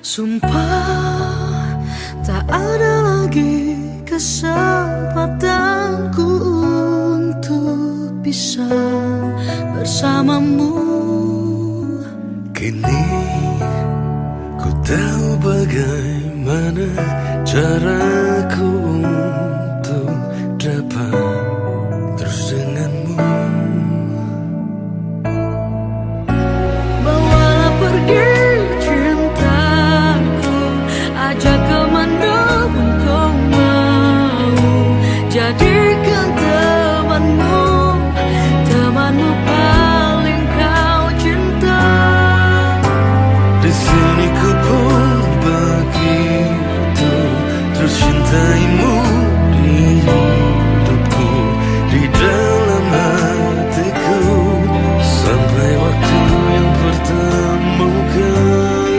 Sumpah tak ada lagi kesempatanku untuk bisa bersamamu. Kini ku tahu bagaimana caraku untuk dapat terus denganmu. Bawalah pergi cintaku, ajak kemana pun kau mau. Jadikan temanmu, temanmu paling kau cinta. Di sini ku pun begitu, terus cintaimu di hidupku, di dalam hatiku, sampai waktu yang pertemukan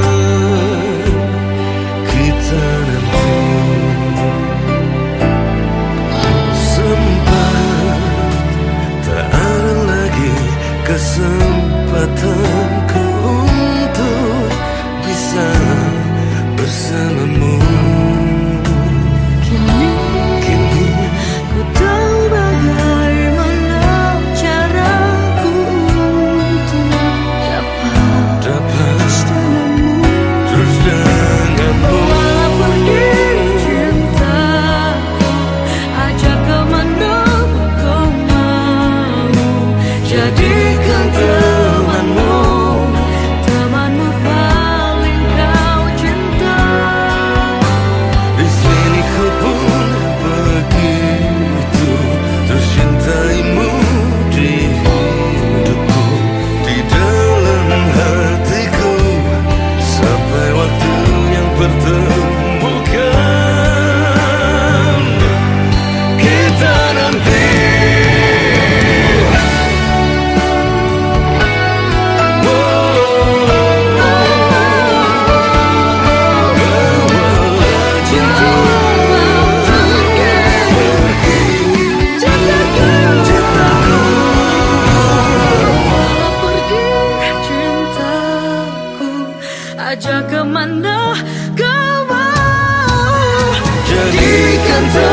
kita nanti. Sempat tak ada lagi kesempatanku untuk bisa bersamamu. Kini ku tahu bagaimana caraku untuk dapat terus denganmu. Terus denganmu. Bawalah pergi cintaku, ajak kemana pun kau mau. Jadikan temanmu, temanmu paling kau cinta. Di sini ku pun begitu, terus cintaimu di hidupku, di dalam hatiku, sampai waktu yang pertemukan kita nanti. Ajak kemana kau mau. Jadikan